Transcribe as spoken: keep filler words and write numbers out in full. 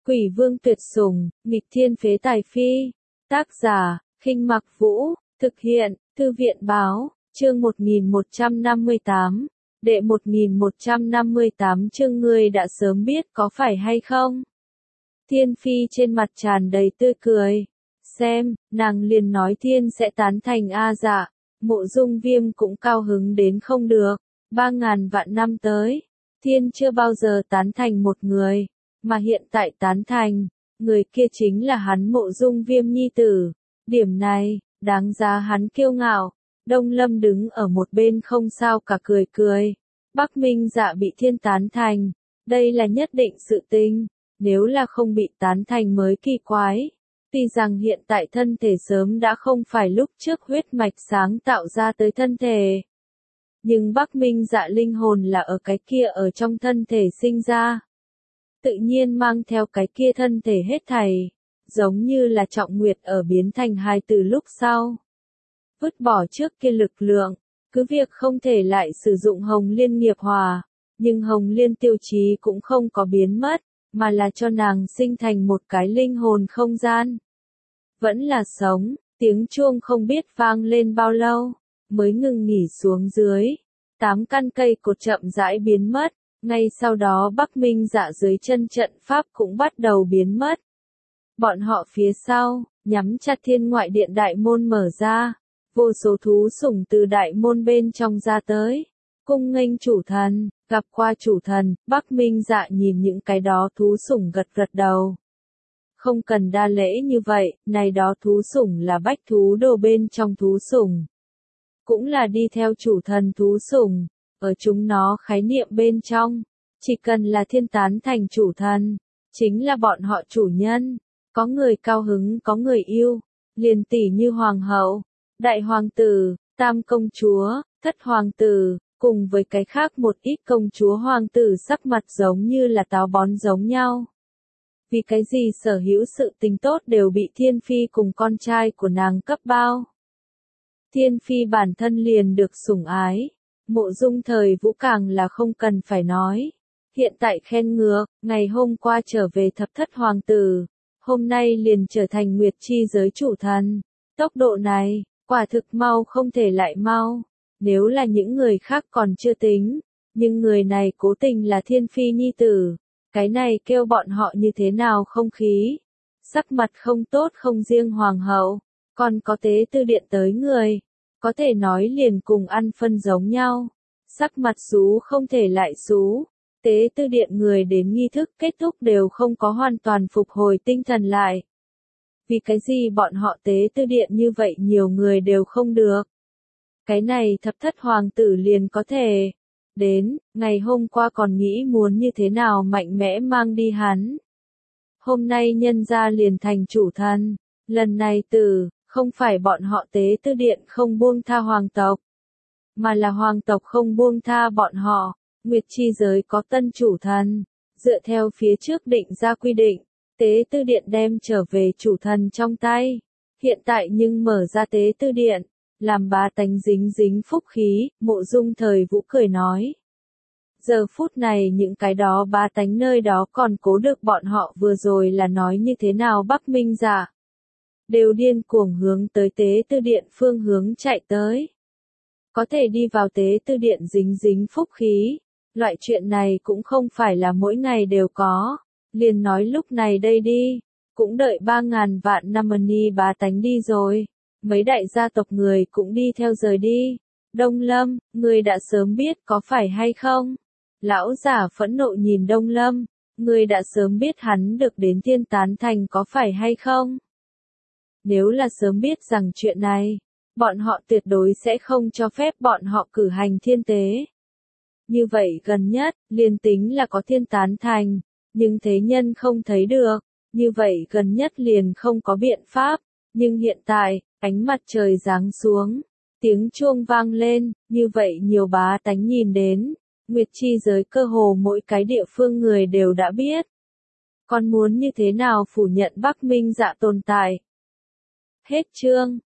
Quỷ vương tuyệt sủng, nghịch thiên phế tài phi. Tác giả, Khinh Mặc Vũ, thực hiện, Thư viện báo, chương một nghìn một trăm năm mươi tám, đệ một nghìn một trăm năm mươi tám chương ngươi đã sớm biết có phải hay không? Thiên phi trên mặt tràn đầy tươi cười. Xem, nàng liền nói thiên sẽ tán thành A Dạ, Mộ Dung Viêm cũng cao hứng đến không được. Ba ngàn vạn năm tới, thiên chưa bao giờ tán thành một người, mà hiện tại tán thành, người kia chính là hắn Mộ Dung Viêm nhi tử. Điểm này, đáng giá hắn kiêu ngạo. Đông Lâm đứng ở một bên không sao cả cười cười. Bắc Minh Dạ bị thiên tán thành, đây là nhất định sự tình, nếu là không bị tán thành mới kỳ quái. Tuy rằng hiện tại thân thể sớm đã không phải lúc trước huyết mạch sáng tạo ra tới thân thể. Nhưng Bắc Minh Dạ linh hồn là ở cái kia ở trong thân thể sinh ra. Tự nhiên mang theo cái kia thân thể hết thảy, giống như là Trọng Nguyệt ở biến thành hài từ lúc sau. Vứt bỏ trước kia lực lượng, cứ việc không thể lại sử dụng Hồng Liên nghiệp hòa, nhưng Hồng Liên tiêu chí cũng không có biến mất, mà là cho nàng sinh thành một cái linh hồn không gian. Vẫn là sống, tiếng chuông không biết vang lên bao lâu, mới ngừng nghỉ xuống dưới. Tám căn cây cột chậm rãi biến mất, ngay sau đó Bắc Minh Dạ dưới chân trận pháp cũng bắt đầu biến mất. Bọn họ phía sau, nhắm chặt thiên ngoại điện đại môn mở ra, vô số thú sủng từ đại môn bên trong ra tới. Cung nghênh chủ thần, gặp qua chủ thần, Bắc Minh Dạ nhìn những cái đó thú sủng gật gật đầu. Không cần đa lễ như vậy, này đó thú sủng là bách thú đồ bên trong thú sủng. Cũng là đi theo chủ thần thú sủng, ở chúng nó khái niệm bên trong, chỉ cần là thiên tán thành chủ thần, chính là bọn họ chủ nhân. Có người cao hứng có người yêu, liền tỷ như hoàng hậu, đại hoàng tử, tam công chúa, thất hoàng tử, cùng với cái khác một ít công chúa hoàng tử sắc mặt giống như là táo bón giống nhau. Vì cái gì sở hữu sự tình tốt đều bị Thiên Phi cùng con trai của nàng cấp bao. Thiên Phi bản thân liền được sủng ái, Mộ Dung thời Vũ càng là không cần phải nói. Hiện tại khen ngược, ngày hôm qua trở về thập thất hoàng tử, hôm nay liền trở thành Nguyệt chi giới chủ thần. Tốc độ này, quả thực mau không thể lại mau. Nếu là những người khác còn chưa tính, nhưng người này cố tình là Thiên Phi nhi tử. Cái này kêu bọn họ như thế nào không khí. Sắc mặt không tốt không riêng hoàng hậu, còn có tế tư điện tới người. Có thể nói liền cùng ăn phân giống nhau. Sắc mặt xú không thể lại xú. Tế tư điện người đến nghi thức kết thúc đều không có hoàn toàn phục hồi tinh thần lại. Vì cái gì bọn họ tế tư điện như vậy nhiều người đều không được. Cái này thập thất hoàng tử liền có thể. Đến, ngày hôm qua còn nghĩ muốn như thế nào mạnh mẽ mang đi hắn. Hôm nay nhân ra liền thành chủ thần. Lần này từ, không phải bọn họ tế tư điện không buông tha hoàng tộc. Mà là hoàng tộc không buông tha bọn họ. Nguyệt chi giới có tân chủ thần, dựa theo phía trước định ra quy định, tế tư điện đem trở về chủ thần trong tay. Hiện tại nhưng mở ra tế tư điện, làm bá tánh dính dính phúc khí, Mộ Dung thời Vũ cười nói. Giờ phút này những cái đó bá tánh nơi đó còn cố được bọn họ vừa rồi là nói như thế nào Bắc Minh Dạ. Đều điên cuồng hướng tới tế tư điện phương hướng chạy tới. Có thể đi vào tế tư điện dính dính phúc khí. Loại chuyện này cũng không phải là mỗi ngày đều có, liền nói lúc này đây đi, cũng đợi ba ngàn vạn năm ni bá tánh đi rồi, mấy đại gia tộc người cũng đi theo rời đi. Đông Lâm, người đã sớm biết có phải hay không? Lão giả phẫn nộ nhìn Đông Lâm, người đã sớm biết hắn được đến thiên tán thành có phải hay không? Nếu là sớm biết rằng chuyện này, bọn họ tuyệt đối sẽ không cho phép bọn họ cử hành thiên tế. Như vậy gần nhất, liền tính là có thiên tán thành, nhưng thế nhân không thấy được, như vậy gần nhất liền không có biện pháp, nhưng hiện tại, ánh mặt trời giáng xuống, tiếng chuông vang lên, như vậy nhiều bá tánh nhìn đến, Nguyệt chi giới cơ hồ mỗi cái địa phương người đều đã biết. Còn muốn như thế nào phủ nhận Bắc Minh Dạ tồn tại? Hết chương.